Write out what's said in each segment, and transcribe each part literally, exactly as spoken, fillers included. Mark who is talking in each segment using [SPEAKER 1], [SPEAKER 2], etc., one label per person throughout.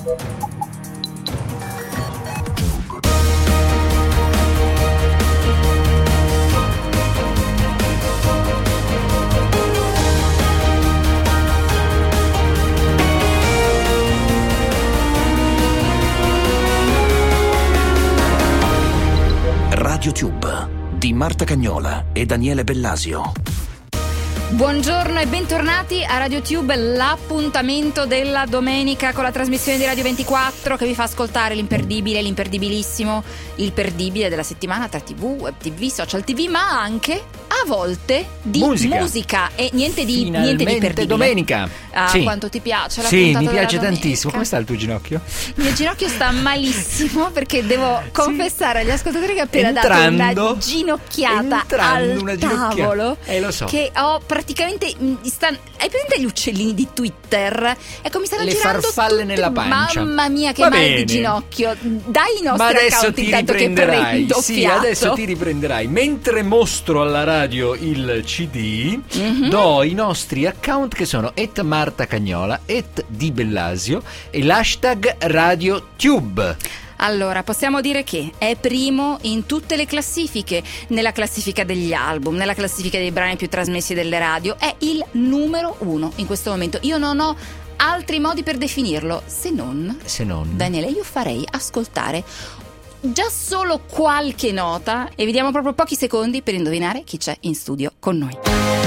[SPEAKER 1] RadioTube di Marta Cagnola e Daniele Bellasio.
[SPEAKER 2] Buongiorno e bentornati a RadioTube, l'appuntamento della domenica con la trasmissione di Radio ventiquattro che vi fa ascoltare l'imperdibile, l'imperdibilissimo, il perdibile della settimana tra tv, web tv, social tv, ma anche a volte di musica, musica e niente di, niente di perdibile.
[SPEAKER 3] Domenica.
[SPEAKER 2] Ah,
[SPEAKER 3] sì.
[SPEAKER 2] Quanto ti piace la
[SPEAKER 3] Sì,
[SPEAKER 2] puntata
[SPEAKER 3] mi piace
[SPEAKER 2] della domenica.
[SPEAKER 3] tantissimo. Come sta il tuo ginocchio?
[SPEAKER 2] Il mio ginocchio sta malissimo perché devo confessare agli ascoltatori che ho appena
[SPEAKER 3] entrando,
[SPEAKER 2] dato una ginocchiata
[SPEAKER 3] entrando
[SPEAKER 2] al
[SPEAKER 3] una ginocchiata.
[SPEAKER 2] tavolo.
[SPEAKER 3] Eh, lo so.
[SPEAKER 2] Che ho praticamente sta, hai presente gli uccellini di Twitter? Ecco, mi stanno
[SPEAKER 3] Le
[SPEAKER 2] girando
[SPEAKER 3] farfalle
[SPEAKER 2] tutte,
[SPEAKER 3] nella pancia.
[SPEAKER 2] Mamma mia, che
[SPEAKER 3] Va
[SPEAKER 2] male
[SPEAKER 3] bene.
[SPEAKER 2] di ginocchio. Dai i nostri
[SPEAKER 3] Ma adesso
[SPEAKER 2] account
[SPEAKER 3] ti
[SPEAKER 2] intanto che
[SPEAKER 3] riprenderai.
[SPEAKER 2] prendo
[SPEAKER 3] Sì,
[SPEAKER 2] fiato.
[SPEAKER 3] adesso ti riprenderai. Mentre mostro alla radio il C D,
[SPEAKER 2] Mm-hmm.
[SPEAKER 3] do i nostri account che sono et Marta Cagnola, et Di Bellasio e l'hashtag RadioTube.
[SPEAKER 2] Allora, possiamo dire che è primo in tutte le classifiche, nella classifica degli album, nella classifica dei brani più trasmessi delle radio, è il numero uno in questo momento. Io non ho altri modi per definirlo, se non,
[SPEAKER 3] Se non...
[SPEAKER 2] Daniele, io farei ascoltare già solo qualche nota e vi diamo proprio pochi secondi per indovinare chi c'è in studio con noi.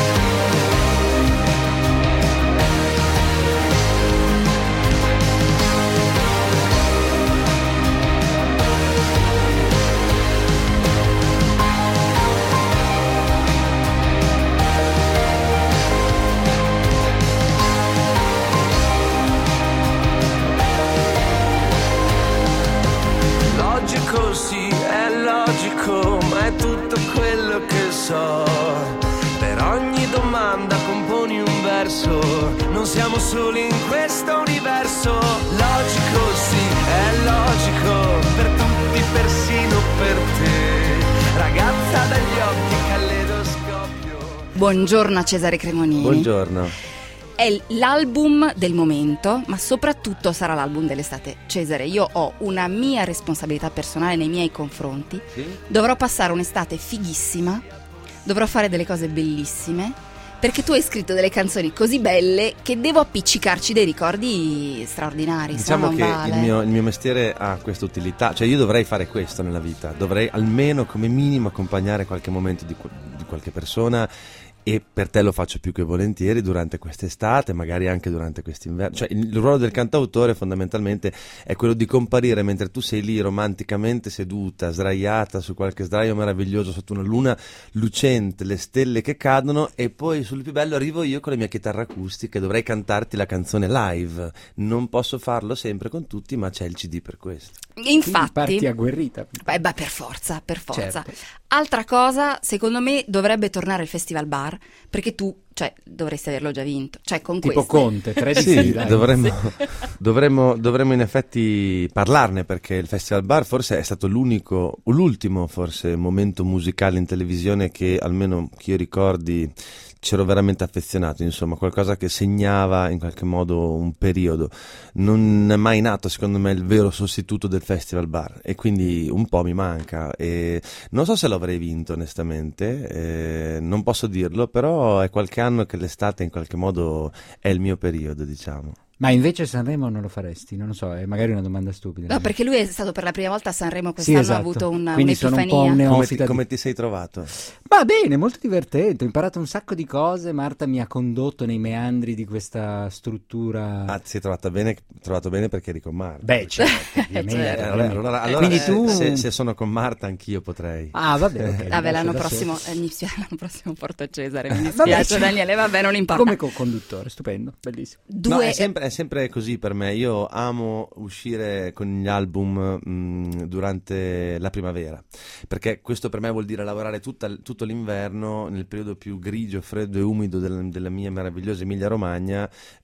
[SPEAKER 4] Logico, sì, è logico, ma è tutto quello che so. Per ogni domanda componi un verso, non siamo soli in questo universo. Logico, sì, è logico, per tutti, persino per te. Ragazza dagli occhi, caleidoscopio.
[SPEAKER 2] Buongiorno a Cesare Cremonini.
[SPEAKER 5] Buongiorno.
[SPEAKER 2] È l'album del momento, ma soprattutto sarà l'album dell'estate. Cesare, io ho una mia responsabilità personale nei miei confronti.
[SPEAKER 5] Sì?
[SPEAKER 2] Dovrò passare un'estate fighissima, dovrò fare delle cose bellissime, perché tu hai scritto delle canzoni così belle che devo appiccicarci dei ricordi straordinari.
[SPEAKER 5] Diciamo
[SPEAKER 2] se no
[SPEAKER 5] che
[SPEAKER 2] non vale.
[SPEAKER 5] il mio, il mio mestiere ha questa utilità, cioè io dovrei fare questo nella vita, dovrei almeno come minimo accompagnare qualche momento di, di qualche persona. E per te lo faccio più che volentieri durante quest'estate, magari anche durante quest'inverno. Cioè il ruolo del cantautore fondamentalmente è quello di comparire mentre tu sei lì romanticamente seduta, sdraiata su qualche sdraio meraviglioso sotto una luna lucente, le stelle che cadono, e poi sul più bello arrivo io con la mia chitarra acustica e dovrei cantarti la canzone live. Non posso farlo sempre con tutti, ma c'è il C D per questo.
[SPEAKER 2] Infatti,
[SPEAKER 3] parti agguerrita.
[SPEAKER 2] beh, beh, per forza, per forza.
[SPEAKER 3] Certo.
[SPEAKER 2] Altra cosa, secondo me dovrebbe tornare il Festival Bar, perché tu, cioè, dovresti averlo già vinto. Cioè, con
[SPEAKER 3] Tipo
[SPEAKER 2] queste...
[SPEAKER 3] Conte, tre di
[SPEAKER 5] Sì,
[SPEAKER 3] sì, dai.
[SPEAKER 5] dovremmo, dovremmo, dovremmo in effetti parlarne, perché il Festival Bar forse è stato l'unico, o l'ultimo forse, momento musicale in televisione che almeno che io ricordi c'ero veramente affezionato, insomma, qualcosa che segnava in qualche modo un periodo. Non è mai nato, secondo me, il vero sostituto del Festival Bar, e quindi un po' mi manca. E non so se l'avrei vinto, onestamente, eh, non posso dirlo, però è qualche anno che l'estate in qualche modo è il mio periodo, diciamo.
[SPEAKER 3] Ma invece Sanremo non lo faresti? Non lo so, è magari una domanda stupida.
[SPEAKER 2] No, perché lui è stato per la prima volta a Sanremo
[SPEAKER 3] Sì,
[SPEAKER 2] quest'anno,
[SPEAKER 3] esatto.
[SPEAKER 2] ha avuto una,
[SPEAKER 3] Quindi sono un po' un
[SPEAKER 2] un'epifania.
[SPEAKER 5] Come
[SPEAKER 3] neofita
[SPEAKER 5] ti, come
[SPEAKER 3] di-
[SPEAKER 5] ti sei trovato?
[SPEAKER 3] Va bene, molto divertente, ho imparato un sacco di cose, Marta mi ha condotto nei meandri di questa struttura.
[SPEAKER 5] Ah, ti sei trovata bene, trovato bene perché eri con Marta.
[SPEAKER 3] Beh, certo, ovviamente.
[SPEAKER 2] Certo.
[SPEAKER 5] Eh, allora, allora, allora,
[SPEAKER 3] Quindi
[SPEAKER 5] eh,
[SPEAKER 3] tu...
[SPEAKER 5] se, se sono con Marta anch'io potrei.
[SPEAKER 3] Ah, vabbè, ok.
[SPEAKER 2] Vabbè, l'anno
[SPEAKER 3] lascio da
[SPEAKER 2] prossimo,
[SPEAKER 3] solo.
[SPEAKER 2] eh, mi spiace, l'anno prossimo porto Cesare, mi
[SPEAKER 3] Vabbè,
[SPEAKER 2] dispiace
[SPEAKER 3] sì.
[SPEAKER 2] Daniele, vabbè, non importa.
[SPEAKER 3] Come co-conduttore, stupendo, bellissimo.
[SPEAKER 2] Due...
[SPEAKER 5] No, è sempre, è sempre così per me. Io amo uscire con gli album mh, durante la primavera, perché questo per me vuol dire lavorare tutta, tutto l'inverno nel periodo più grigio, freddo e umido del, della mia meravigliosa Emilia Romagna,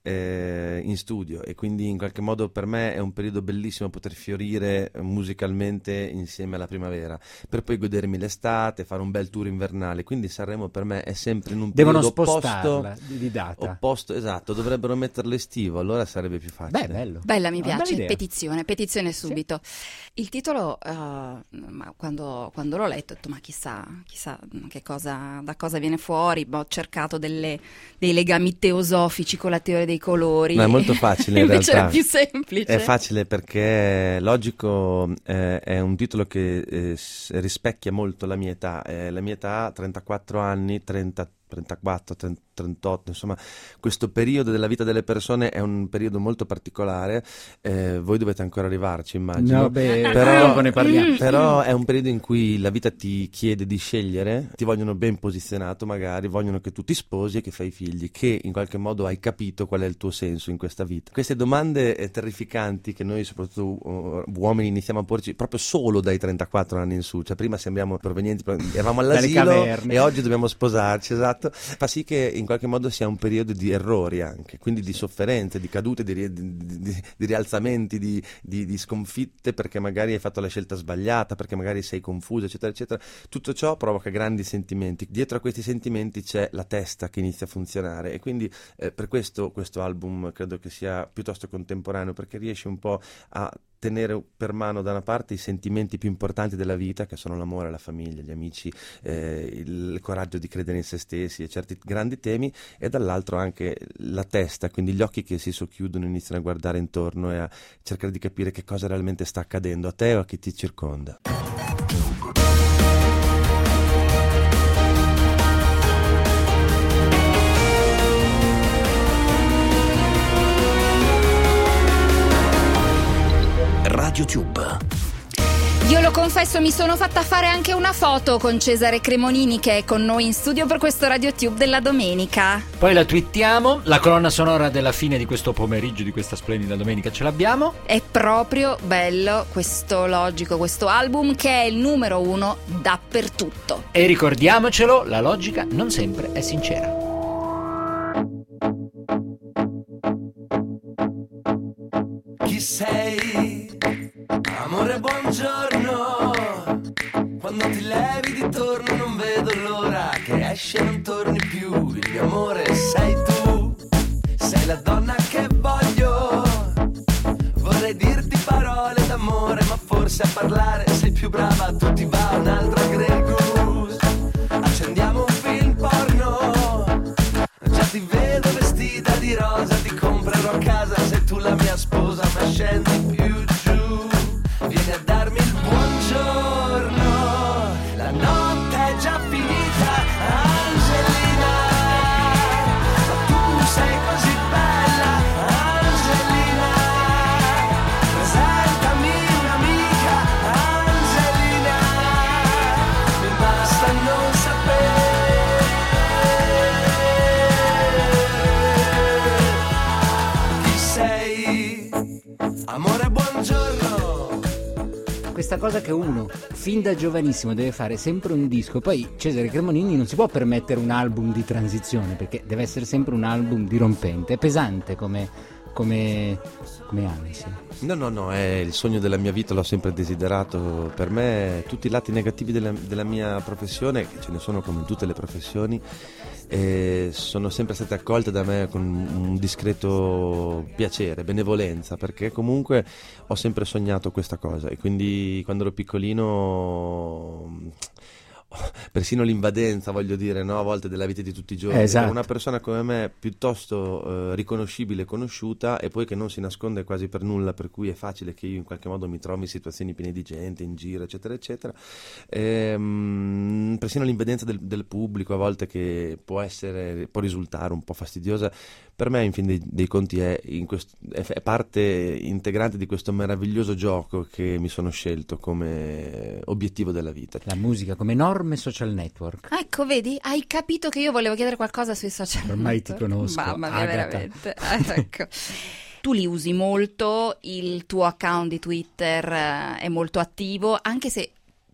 [SPEAKER 5] eh, in studio, e quindi in qualche modo per me è un periodo bellissimo poter fiorire musicalmente insieme alla primavera, per poi godermi l'estate, fare un bel tour invernale. Quindi Sanremo per me è sempre in un
[SPEAKER 3] Devono
[SPEAKER 5] periodo opposto,
[SPEAKER 3] spostarla di, di data.
[SPEAKER 5] opposto, esatto, dovrebbero metterlo estivo. Allora allora sarebbe più facile.
[SPEAKER 3] Beh, bello.
[SPEAKER 2] Bella, mi
[SPEAKER 3] Una bella
[SPEAKER 2] piace.
[SPEAKER 3] idea.
[SPEAKER 2] Petizione, petizione subito. Il titolo, uh, ma quando, quando l'ho letto, ho detto, ma chissà, chissà che cosa, da cosa viene fuori. Ho cercato delle, dei legami teosofici con la teoria dei colori.
[SPEAKER 5] No, è molto facile in
[SPEAKER 2] Invece
[SPEAKER 5] realtà.
[SPEAKER 2] era più semplice.
[SPEAKER 5] È facile perché Logico eh, è un titolo che eh, s- rispecchia molto la mia età. Eh, la mia età, trentaquattro anni, trenta, trentaquattro, trenta, trentotto, insomma, questo periodo della vita delle persone è un periodo molto particolare. Eh, voi dovete ancora arrivarci, immagino.
[SPEAKER 3] No, beh,
[SPEAKER 5] però,
[SPEAKER 3] dopo ne parliamo.
[SPEAKER 5] però è un periodo in cui la vita ti chiede di scegliere, ti vogliono ben posizionato magari, vogliono che tu ti sposi e che fai figli, che in qualche modo hai capito qual è il tuo senso in questa vita. Queste domande eh, terrificanti che noi soprattutto uh, uomini iniziamo a porci proprio solo dai trentaquattro anni in su, cioè prima sembriamo provenienti, eravamo all'asilo
[SPEAKER 3] caverne.
[SPEAKER 5] e oggi dobbiamo sposarci, esatto, fa sì che in qualche modo sia un periodo di errori anche, quindi di sofferenze, di cadute, di, ri- di, di, di rialzamenti, di, di, di sconfitte perché magari hai fatto la scelta sbagliata, perché magari sei confuso, eccetera, eccetera. Tutto ciò provoca grandi sentimenti. Dietro a questi sentimenti c'è la testa che inizia a funzionare e quindi eh, per questo questo album credo che sia piuttosto contemporaneo, perché riesce un po' a tenere per mano da una parte i sentimenti più importanti della vita, che sono l'amore, la famiglia, gli amici, eh, il coraggio di credere in se stessi e certi grandi temi, e dall'altro anche la testa, quindi gli occhi che si socchiudono, iniziano a guardare intorno e a cercare di capire che cosa realmente sta accadendo a te o a chi ti circonda.
[SPEAKER 1] RadioTube.
[SPEAKER 2] Io lo confesso, mi sono fatta fare anche una foto con Cesare Cremonini, che è con noi in studio per questo RadioTube della domenica.
[SPEAKER 3] Poi la twittiamo, la colonna sonora della fine di questo pomeriggio, di questa splendida domenica ce l'abbiamo.
[SPEAKER 2] È proprio bello questo Logico, questo album che è il numero uno dappertutto.
[SPEAKER 3] E ricordiamocelo, la logica non sempre è sincera.
[SPEAKER 4] Chi sei? Amore, buongiorno. Quando ti levi di torno non vedo l'ora che esce e non torni più. Il mio amore sei tu, sei la donna che voglio. Vorrei dirti parole d'amore, ma forse a parlare sei più brava. Tu ti va un'altra Grey Goose. Accendiamo un film porno. Già ti vedo vestita di rosa, ti comprerò a casa se tu la mia sposa, ma scendi più giù. Vieni a darmi il buongiorno, la notte è già finita, Angelina, ma tu sei così bella, Angelina, presentami un'amica, Angelina, mi basta non sapere chi sei, amore, buongiorno.
[SPEAKER 6] Questa cosa che uno fin da giovanissimo deve fare sempre un disco, poi Cesare Cremonini non si può permettere un album di transizione perché deve essere sempre un album dirompente, è pesante come, come, come ansia.
[SPEAKER 5] No, no, no, è il sogno della mia vita, l'ho sempre desiderato. Per me tutti i lati negativi della, della mia professione, che ce ne sono come in tutte le professioni, eh, sono sempre state accolte da me con un discreto piacere, benevolenza, perché comunque ho sempre sognato questa cosa e quindi quando ero piccolino persino l'invadenza, voglio dire, no? A volte della vita di tutti i giorni,
[SPEAKER 6] esatto.
[SPEAKER 5] Una persona come me piuttosto eh, riconoscibile e conosciuta e poi che non si nasconde quasi per nulla, per cui è facile che io in qualche modo mi trovi in situazioni piene di gente in giro, eccetera eccetera, ehm, persino l'invadenza del, del pubblico a volte, che può essere, può risultare un po' fastidiosa, per me in fin dei, dei conti è, in quest- è parte integrante di questo meraviglioso gioco che mi sono scelto come obiettivo della vita.
[SPEAKER 6] La musica come enorme social network.
[SPEAKER 2] Ecco, vedi, hai capito che io volevo chiedere qualcosa sui social
[SPEAKER 6] Ormai
[SPEAKER 2] network.
[SPEAKER 6] ti conosco,
[SPEAKER 2] Mamma mia,
[SPEAKER 6] Agata.
[SPEAKER 2] veramente. Eh, ecco. Tu li usi molto, il tuo account di Twitter eh, è molto attivo, anche se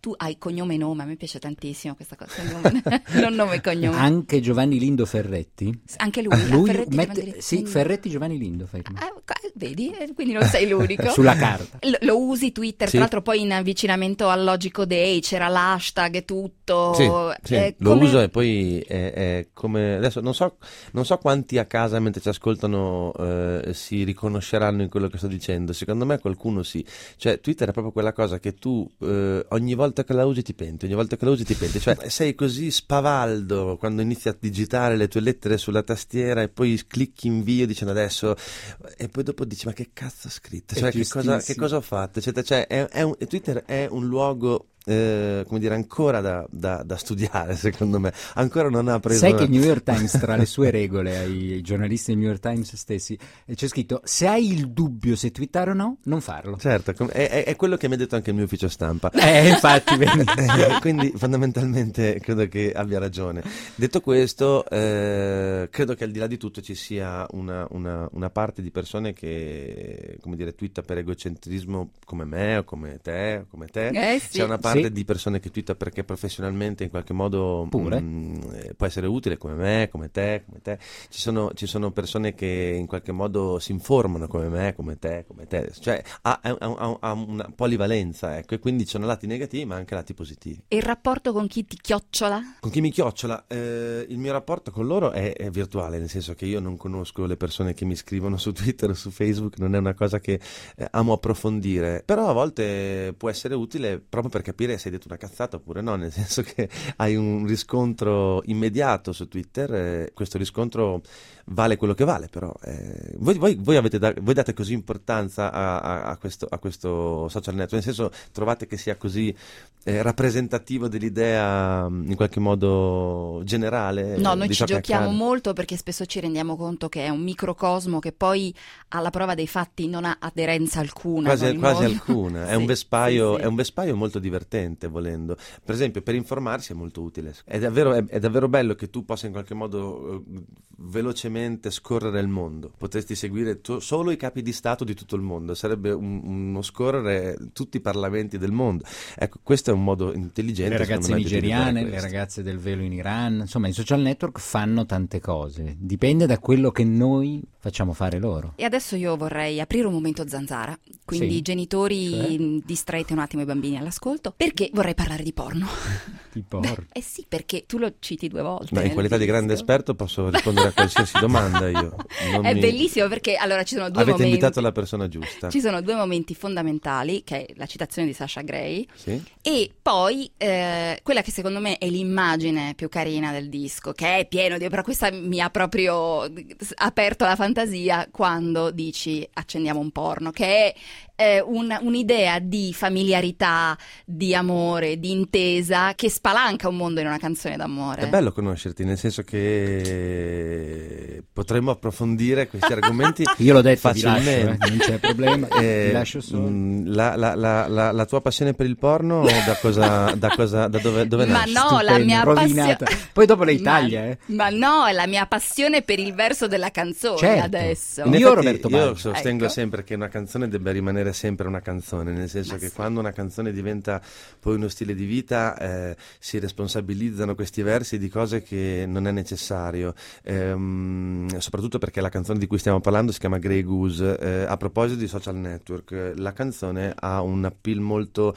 [SPEAKER 2] tu hai cognome e nome, a me piace tantissimo questa cosa, non nome e cognome.
[SPEAKER 6] Anche Giovanni Lindo Ferretti?
[SPEAKER 2] Anche lui,
[SPEAKER 6] lui
[SPEAKER 2] Ferretti,
[SPEAKER 6] mette, sì, Ferretti Giovanni Lindo, fai
[SPEAKER 2] eh, vedi, quindi non sei l'unico.
[SPEAKER 6] Sulla carta.
[SPEAKER 2] Lo, lo usi Twitter,
[SPEAKER 5] Sì.
[SPEAKER 2] tra l'altro poi in avvicinamento al Logico Day c'era l'hashtag e tutto.
[SPEAKER 5] Sì, sì,
[SPEAKER 2] Eh,
[SPEAKER 5] lo
[SPEAKER 2] come-
[SPEAKER 5] uso e poi è, è come adesso non so, non so quanti a casa mentre ci ascoltano eh, si riconosceranno in quello che sto dicendo. Secondo me qualcuno sì. Cioè Twitter è proprio quella cosa che tu eh, ogni volta che la usi ti penti, ogni volta che la usi ti penti. Cioè sei così spavaldo quando inizi a digitare le tue lettere sulla tastiera e poi clicchi invio dicendo adesso e poi dopo dici ma che cazzo ho scritto?
[SPEAKER 6] È
[SPEAKER 5] Cioè che cosa, che
[SPEAKER 6] giustissimo.
[SPEAKER 5] cosa ho fatto? Cioè, cioè, è, è un, Twitter è un luogo eh, come dire ancora da, da, da studiare, secondo me ancora non ha preso.
[SPEAKER 6] Sai che il New York Times, tra le sue regole ai giornalisti del New York Times stessi, eh, c'è scritto: se hai il dubbio se twittare o no, non farlo.
[SPEAKER 5] Certo, com- è, è- è quello che mi ha detto anche il mio ufficio stampa.
[SPEAKER 6] Eh, infatti, vedi.
[SPEAKER 5] Eh, quindi fondamentalmente credo che abbia ragione. Detto questo, eh, credo che al di là di tutto ci sia una, una- una parte di persone che, come dire, twitta per egocentrismo come me o come te, o come te.
[SPEAKER 2] Eh, sì.
[SPEAKER 5] C'è una parte
[SPEAKER 6] Sì.
[SPEAKER 5] di persone che twitta perché professionalmente in qualche modo
[SPEAKER 6] Pure.
[SPEAKER 5] mm, eh, può essere utile come me, come te, come te. Ci sono, ci sono persone che in qualche modo si informano come me, come te, come te. Cioè ha, ha- ha- ha una polivalenza, ecco, e quindi ci sono lati negativi ma anche lati positivi.
[SPEAKER 2] E il rapporto con chi ti chiocciola?
[SPEAKER 5] Con chi mi chiocciola? Eh, il mio rapporto con loro è, è virtuale, nel senso che io non conosco le persone che mi scrivono su Twitter o su Facebook, non è una cosa che eh, amo approfondire, però a volte può essere utile proprio per capire se hai detto una cazzata oppure no, nel senso che hai un riscontro immediato su Twitter, eh, questo riscontro vale quello che vale, però eh, voi, voi- voi avete da- voi date così importanza a, a- a questo, a questo social network, nel senso trovate che sia così eh, rappresentativo dell'idea mh, in qualche modo generale?
[SPEAKER 2] No,
[SPEAKER 5] eh,
[SPEAKER 2] noi
[SPEAKER 5] di
[SPEAKER 2] ci
[SPEAKER 5] ciò che
[SPEAKER 2] giochiamo
[SPEAKER 5] accade?
[SPEAKER 2] molto perché spesso ci rendiamo conto che è un microcosmo che poi alla prova dei fatti non ha aderenza alcuna.
[SPEAKER 5] Quasi,
[SPEAKER 2] con il
[SPEAKER 5] quasi
[SPEAKER 2] mondo.
[SPEAKER 5] alcuna, è,
[SPEAKER 2] Sì,
[SPEAKER 5] un vespaio,
[SPEAKER 2] sì, sì.
[SPEAKER 5] è un vespaio molto divertente volendo, per esempio per informarsi è molto utile, è davvero, è, è davvero bello che tu possa in qualche modo eh, velocemente scorrere il mondo, potresti seguire tu- solo i capi di Stato di tutto il mondo, sarebbe un- uno scorrere tutti i parlamenti del mondo, ecco questo è un modo intelligente.
[SPEAKER 6] Le
[SPEAKER 5] secondo
[SPEAKER 6] ragazze
[SPEAKER 5] me, di utilizzare
[SPEAKER 6] nigeriane, le
[SPEAKER 5] questo.
[SPEAKER 6] ragazze del velo in Iran, insomma i social network fanno tante cose, dipende da quello che noi facciamo fare loro.
[SPEAKER 2] E adesso io vorrei aprire un momento zanzara, quindi
[SPEAKER 6] Sì.
[SPEAKER 2] genitori
[SPEAKER 6] Cioè?
[SPEAKER 2] mh, distraete un attimo i bambini all'ascolto, perché vorrei parlare di porno.
[SPEAKER 6] Tipo,
[SPEAKER 2] Eh sì, perché tu lo citi due volte.
[SPEAKER 5] No, in
[SPEAKER 2] nel
[SPEAKER 5] qualità di grande
[SPEAKER 2] disco.
[SPEAKER 5] esperto posso rispondere a qualsiasi domanda io. Non
[SPEAKER 2] È
[SPEAKER 5] mi-
[SPEAKER 2] bellissimo perché allora ci sono due
[SPEAKER 5] Avete
[SPEAKER 2] momenti.
[SPEAKER 5] invitato la persona giusta.
[SPEAKER 2] Ci sono due momenti fondamentali, che è la citazione di Sasha Grey,
[SPEAKER 5] Sì?
[SPEAKER 2] e poi eh, quella che secondo me è l'immagine più carina del disco, che è pieno di... però questa mi ha proprio aperto la fantasia quando dici accendiamo un porno, che è eh, un- un'idea di familiarità, di amore, di intesa, che spalanca un mondo in una canzone d'amore.
[SPEAKER 5] È bello conoscerti, nel senso che potremmo approfondire questi argomenti
[SPEAKER 6] io l'ho detto, vi lascio, eh,
[SPEAKER 5] facilmente.
[SPEAKER 6] non c'è problema,
[SPEAKER 5] Eh,
[SPEAKER 6] vi lascio solo.
[SPEAKER 5] mh, la, la- la- la- la tua passione per il porno da cosa, da cosa, da dove, dove
[SPEAKER 2] Ma
[SPEAKER 5] nasce?
[SPEAKER 2] no, la
[SPEAKER 6] Stupendo,
[SPEAKER 2] mia
[SPEAKER 6] rovinata.
[SPEAKER 2] passione...
[SPEAKER 6] Poi dopo le
[SPEAKER 2] Ma-
[SPEAKER 6] Italia, eh.
[SPEAKER 2] Ma no, è la mia passione per il verso della canzone
[SPEAKER 6] Certo.
[SPEAKER 2] adesso.
[SPEAKER 5] In
[SPEAKER 6] Io,
[SPEAKER 5] effetti,
[SPEAKER 6] Roberto
[SPEAKER 5] io
[SPEAKER 6] Baggio.
[SPEAKER 5] sostengo
[SPEAKER 2] Ecco.
[SPEAKER 5] sempre che una canzone debba rimanere sempre una canzone, nel senso
[SPEAKER 2] Ma
[SPEAKER 5] che
[SPEAKER 2] sì.
[SPEAKER 5] quando una canzone diventa poi uno stile di vita eh, si responsabilizzano questi versi di cose che non è necessario, Ehm, soprattutto perché la canzone di cui stiamo parlando si chiama Grey Goose. Eh, a proposito di social network, eh, la canzone ha un appeal molto,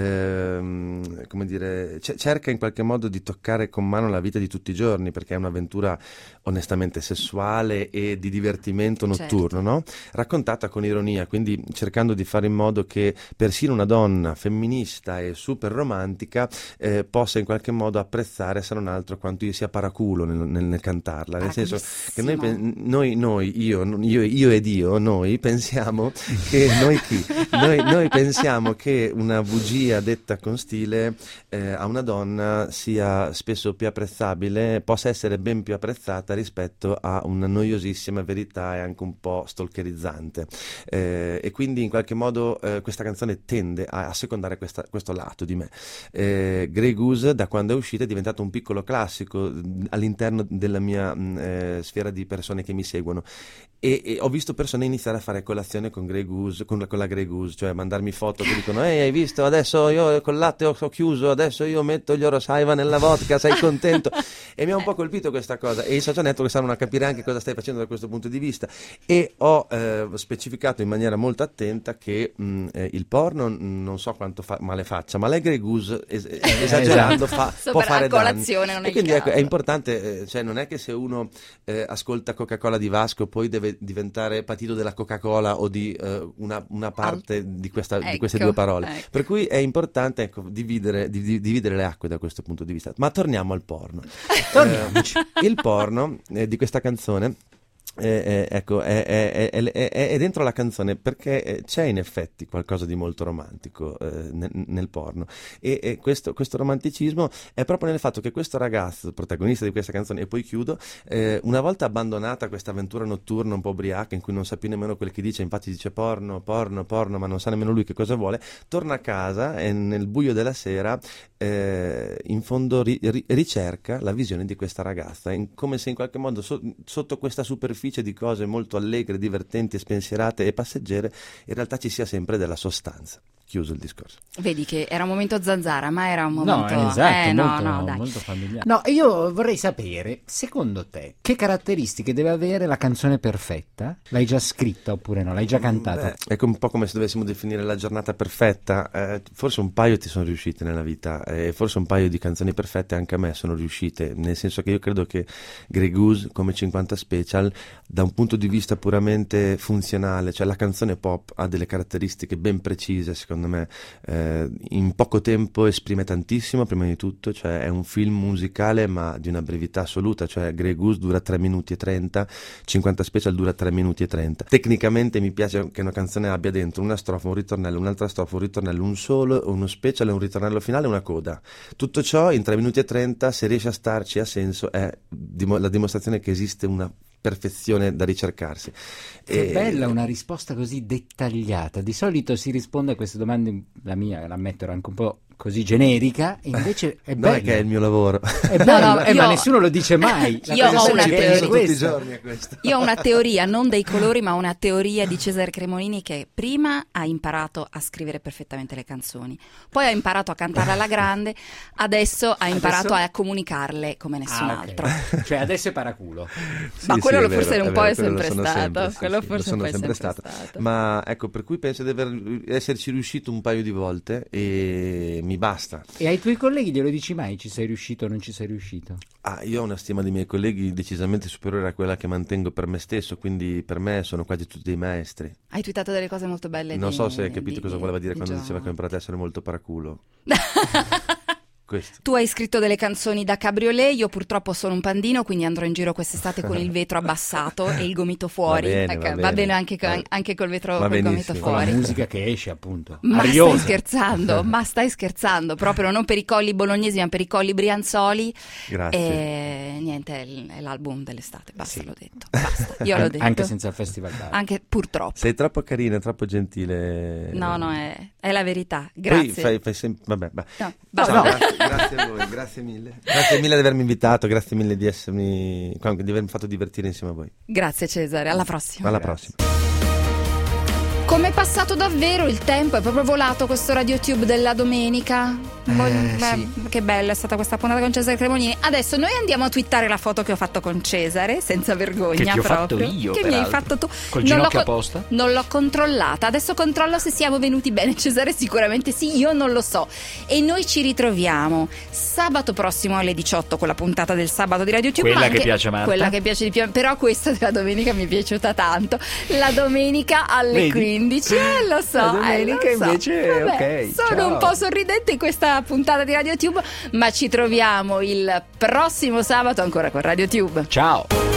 [SPEAKER 5] ehm, come dire, ce- cerca in qualche modo di toccare con mano la vita di tutti i giorni, perché è un'avventura onestamente sessuale e di divertimento notturno, no? Raccontata con ironia, quindi cercando di fare in modo che persino una donna femminista e super romantica eh, possa in qualche modo apprezzare, se non altro, quanto io sia paraculo nel, nel- nel cantarla, nel senso che noi, pe- noi, noi io, non- io, io ed io, noi pensiamo che noi chi? Noi, noi pensiamo che una bugia detta con stile eh, a una donna sia spesso più apprezzabile, possa essere ben più apprezzata rispetto a una noiosissima verità e anche un po' stalkerizzante. Eh, e quindi in qualche modo eh, questa canzone tende a, a secondare questa, questo lato di me. eh, Grey Goose, da quando è uscita, è diventato un piccolo classico all'interno della mia mh, eh, sfera di persone che mi seguono, e, e ho visto persone iniziare a fare colazione con Grey Goose, con la, con la Grey Goose, cioè mandarmi foto che dicono ehi, hai visto, adesso io col latte ho, ho chiuso, adesso io metto gli Orosaiva nella vodka, sei contento? E mi ha un po' colpito questa cosa, e i social network sanno a capire anche cosa stai facendo da questo punto di vista, e ho eh, specificato in maniera molto attenta che mh, eh, il porno mh, non so quanto fa- male faccia, ma la Grey Goose es- esagerando fa, può fare danni,
[SPEAKER 2] non è
[SPEAKER 5] e quindi
[SPEAKER 2] il
[SPEAKER 5] ecco,
[SPEAKER 2] caso.
[SPEAKER 5] è importante, eh, cioè non è che se uno eh, ascolta Coca-Cola di Vasco poi deve diventare patito della Coca-Cola o di eh, una, una parte
[SPEAKER 2] Al...
[SPEAKER 5] di, questa,
[SPEAKER 2] ecco,
[SPEAKER 5] di queste due parole,
[SPEAKER 2] ecco.
[SPEAKER 5] per cui è importante, ecco, dividere, di, di, dividere le acque da questo punto di vista. Ma torniamo al porno. eh, il porno eh, di questa canzone Eh, eh, ecco, è, è, è, è, è dentro la canzone, perché c'è in effetti qualcosa di molto romantico eh, nel, nel porno, e, e questo, questo romanticismo è proprio nel fatto che questo ragazzo, protagonista di questa canzone, e poi chiudo, eh, una volta abbandonata questa avventura notturna un po' ubriaca in cui non sa più nemmeno quel che dice, infatti dice porno, porno, porno, ma non sa nemmeno lui che cosa vuole, torna a casa e nel buio della sera eh, in fondo ri, ri, ricerca la visione di questa ragazza, in, come se in qualche modo so, sotto questa superficie di cose molto allegre, divertenti, spensierate e passeggere, in realtà ci sia sempre della sostanza. Chiuso il discorso.
[SPEAKER 2] Vedi che era un momento zanzara, ma era un momento...
[SPEAKER 6] No, esatto,
[SPEAKER 2] eh,
[SPEAKER 6] molto,
[SPEAKER 2] no, no, dai.
[SPEAKER 6] molto familiare. No, io vorrei sapere, secondo te, che caratteristiche deve avere la canzone perfetta? L'hai già scritta oppure no? L'hai già cantata?
[SPEAKER 5] Beh, è un po' come se dovessimo definire la giornata perfetta. Eh, forse un paio ti sono riuscite nella vita, e eh, forse un paio di canzoni perfette anche a me sono riuscite, nel senso che io credo che Grey Goose, come cinquanta Special, da un punto di vista puramente funzionale, cioè la canzone pop ha delle caratteristiche ben precise, secondo me, eh, in poco tempo esprime tantissimo, prima di tutto, cioè è un film musicale ma di una brevità assoluta, cioè Grey Goose dura tre minuti e trenta, cinquanta Special dura tre minuti e trenta. Tecnicamente mi piace che una canzone abbia dentro una strofa, un ritornello, un'altra strofa, un ritornello, un solo, uno special, un ritornello finale e una coda. Tutto ciò in tre minuti e trenta, se riesce a starci, ha senso, è dim- la dimostrazione che esiste una perfezione da ricercarsi.
[SPEAKER 6] Che
[SPEAKER 5] e...
[SPEAKER 6] bella una risposta così dettagliata. Di solito si risponde a queste domande, la mia, l'ammetto, era anche un po' così generica, e invece è
[SPEAKER 5] non
[SPEAKER 6] bella.
[SPEAKER 5] è che è il mio lavoro.
[SPEAKER 6] È bello,
[SPEAKER 2] No, no,
[SPEAKER 6] eh,
[SPEAKER 2] io-
[SPEAKER 6] ma nessuno lo dice mai. La
[SPEAKER 2] Io
[SPEAKER 6] cosa
[SPEAKER 2] ho una
[SPEAKER 6] seria è
[SPEAKER 2] teoria.
[SPEAKER 5] Penso tutti i
[SPEAKER 6] questa.
[SPEAKER 5] giorni a questo.
[SPEAKER 2] Io ho una teoria, non dei colori, ma una teoria di Cesare Cremonini, che prima ha imparato a scrivere perfettamente le canzoni, poi ha imparato a cantarle alla grande, adesso ha imparato
[SPEAKER 6] Adesso?
[SPEAKER 2] a comunicarle come nessun
[SPEAKER 6] Ah, ok.
[SPEAKER 2] altro.
[SPEAKER 6] Cioè adesso è paraculo.
[SPEAKER 2] Ma
[SPEAKER 5] Sì,
[SPEAKER 2] quello
[SPEAKER 5] sì,
[SPEAKER 2] lo
[SPEAKER 5] è vero,
[SPEAKER 2] forse un
[SPEAKER 5] è
[SPEAKER 2] po'
[SPEAKER 5] vero,
[SPEAKER 2] è
[SPEAKER 5] quello lo
[SPEAKER 2] sempre
[SPEAKER 5] sono
[SPEAKER 2] stato,
[SPEAKER 5] sempre, sì,
[SPEAKER 2] quello
[SPEAKER 5] sì,
[SPEAKER 2] forse
[SPEAKER 5] lo sono
[SPEAKER 2] un po' è
[SPEAKER 5] sempre
[SPEAKER 2] sempre
[SPEAKER 5] stato.
[SPEAKER 2] stato.
[SPEAKER 5] Ma ecco, per cui penso di aver, esserci riuscito un paio di volte e mi basta.
[SPEAKER 6] E ai tuoi colleghi glielo dici mai? Ci sei riuscito o non ci sei riuscito?
[SPEAKER 5] Ah, io ho una stima dei miei colleghi decisamente superiore a quella che mantengo per me stesso, quindi per me sono quasi tutti dei maestri.
[SPEAKER 2] Hai twittato delle cose molto belle.
[SPEAKER 5] Non
[SPEAKER 2] di-
[SPEAKER 5] so se hai capito
[SPEAKER 2] di-
[SPEAKER 5] cosa voleva dire
[SPEAKER 2] di
[SPEAKER 5] quando
[SPEAKER 2] Gio.
[SPEAKER 5] diceva che ho imparato ad essere molto paraculo. Questo.
[SPEAKER 2] Tu hai scritto delle canzoni da cabriolet, io purtroppo sono un pandino, quindi andrò in giro quest'estate con il vetro abbassato e il gomito fuori.
[SPEAKER 5] Va bene,
[SPEAKER 2] Ecco,
[SPEAKER 5] va
[SPEAKER 2] va
[SPEAKER 5] bene.
[SPEAKER 2] bene anche,
[SPEAKER 5] Va-
[SPEAKER 2] anche col vetro,
[SPEAKER 5] va
[SPEAKER 2] col gomito
[SPEAKER 5] benissimo.
[SPEAKER 6] Con la
[SPEAKER 2] fuori.
[SPEAKER 6] musica che esce, appunto.
[SPEAKER 2] Ma
[SPEAKER 6] Ariosa.
[SPEAKER 2] stai scherzando, ma stai scherzando, proprio non per i colli bolognesi ma per i colli brianzoli.
[SPEAKER 5] Grazie.
[SPEAKER 2] E niente, è l- è l'album dell'estate, basta,
[SPEAKER 6] Sì.
[SPEAKER 2] l'ho detto, basta, io l'ho
[SPEAKER 6] An-
[SPEAKER 2] detto.
[SPEAKER 6] Anche senza il festival bar.
[SPEAKER 2] Anche purtroppo.
[SPEAKER 5] Sei troppo carina, troppo gentile.
[SPEAKER 2] No, no, è, è la verità,
[SPEAKER 5] Poi
[SPEAKER 2] grazie.
[SPEAKER 5] fai, fai sempre. Vabbè, beh.
[SPEAKER 2] No,
[SPEAKER 5] Ciao,
[SPEAKER 2] basta.
[SPEAKER 5] grazie, grazie a voi, grazie mille. Grazie mille di avermi invitato, grazie mille di essermi, di avermi fatto divertire insieme a voi.
[SPEAKER 2] Grazie Cesare, alla prossima.
[SPEAKER 5] Alla
[SPEAKER 6] Grazie.
[SPEAKER 5] prossima.
[SPEAKER 2] Come è passato davvero il tempo, è proprio volato questo RadioTube della domenica. Mo-
[SPEAKER 6] Eh,
[SPEAKER 2] beh,
[SPEAKER 6] sì.
[SPEAKER 2] Che bella è stata questa puntata con Cesare Cremonini. Adesso noi andiamo a twittare la foto che ho fatto con Cesare, senza vergogna
[SPEAKER 3] Che ti ho fatto
[SPEAKER 2] proprio.
[SPEAKER 3] io,
[SPEAKER 2] Che mi hai
[SPEAKER 3] peraltro.
[SPEAKER 2] fatto tu.
[SPEAKER 3] Col
[SPEAKER 2] Non l'ho
[SPEAKER 3] ginocchio
[SPEAKER 2] co-
[SPEAKER 3] a posta?
[SPEAKER 2] Non l'ho controllata, adesso controllo se siamo venuti bene. Cesare sicuramente sì, io non lo so. E noi ci ritroviamo sabato prossimo alle diciotto con la puntata del sabato di RadioTube.
[SPEAKER 3] Quella
[SPEAKER 2] ma
[SPEAKER 3] che
[SPEAKER 2] anche-
[SPEAKER 3] piace a Marta.
[SPEAKER 2] Quella che piace di più, però questa della domenica mi è piaciuta tanto. La domenica alle
[SPEAKER 3] Vedi?
[SPEAKER 2] quindici, eh, lo so.
[SPEAKER 3] La domenica
[SPEAKER 2] eh, lo so.
[SPEAKER 3] invece,
[SPEAKER 2] Vabbè,
[SPEAKER 3] ok,
[SPEAKER 2] sono
[SPEAKER 3] ciao.
[SPEAKER 2] un po' sorridente in questa puntata di RadioTube, ma ci troviamo il prossimo sabato ancora con RadioTube.
[SPEAKER 3] Ciao.